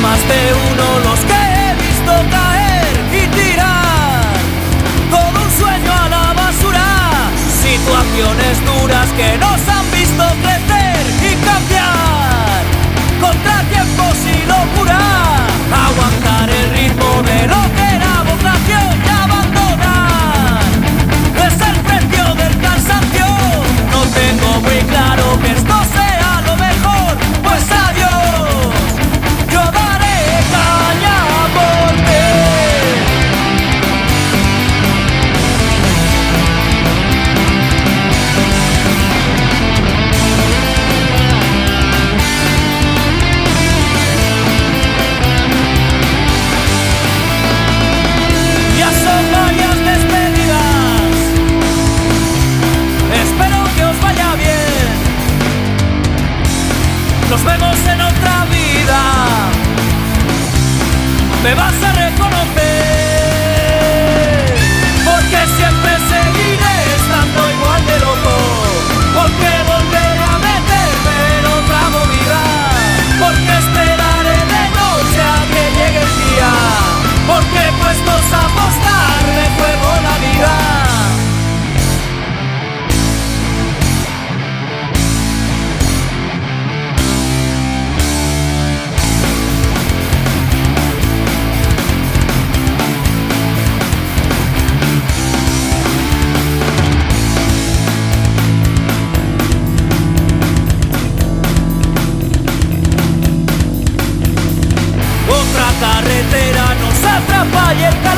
más de uno los que he visto caer y tirar todo un sueño a la basura. Situaciones duras que nos han visto crecer y cambiar, contratiempos y locura. Aguantar el ritmo de lo que era vocación y abandonar es el precio del cansancio. No tengo muy claro que esto sea lo mejor, pues adiós, yo daré caña por ti. Ya son varias despedidas, espero que os vaya bien. Nos vemos en otra vida, me vas a reconocer, porque siempre seguiré estando igual de loco, porque volveré a meterme en otra movida, porque esperaré de noche a que llegue el día, porque puestos a apostar me juego la vida. Otra carretera nos atrapa y el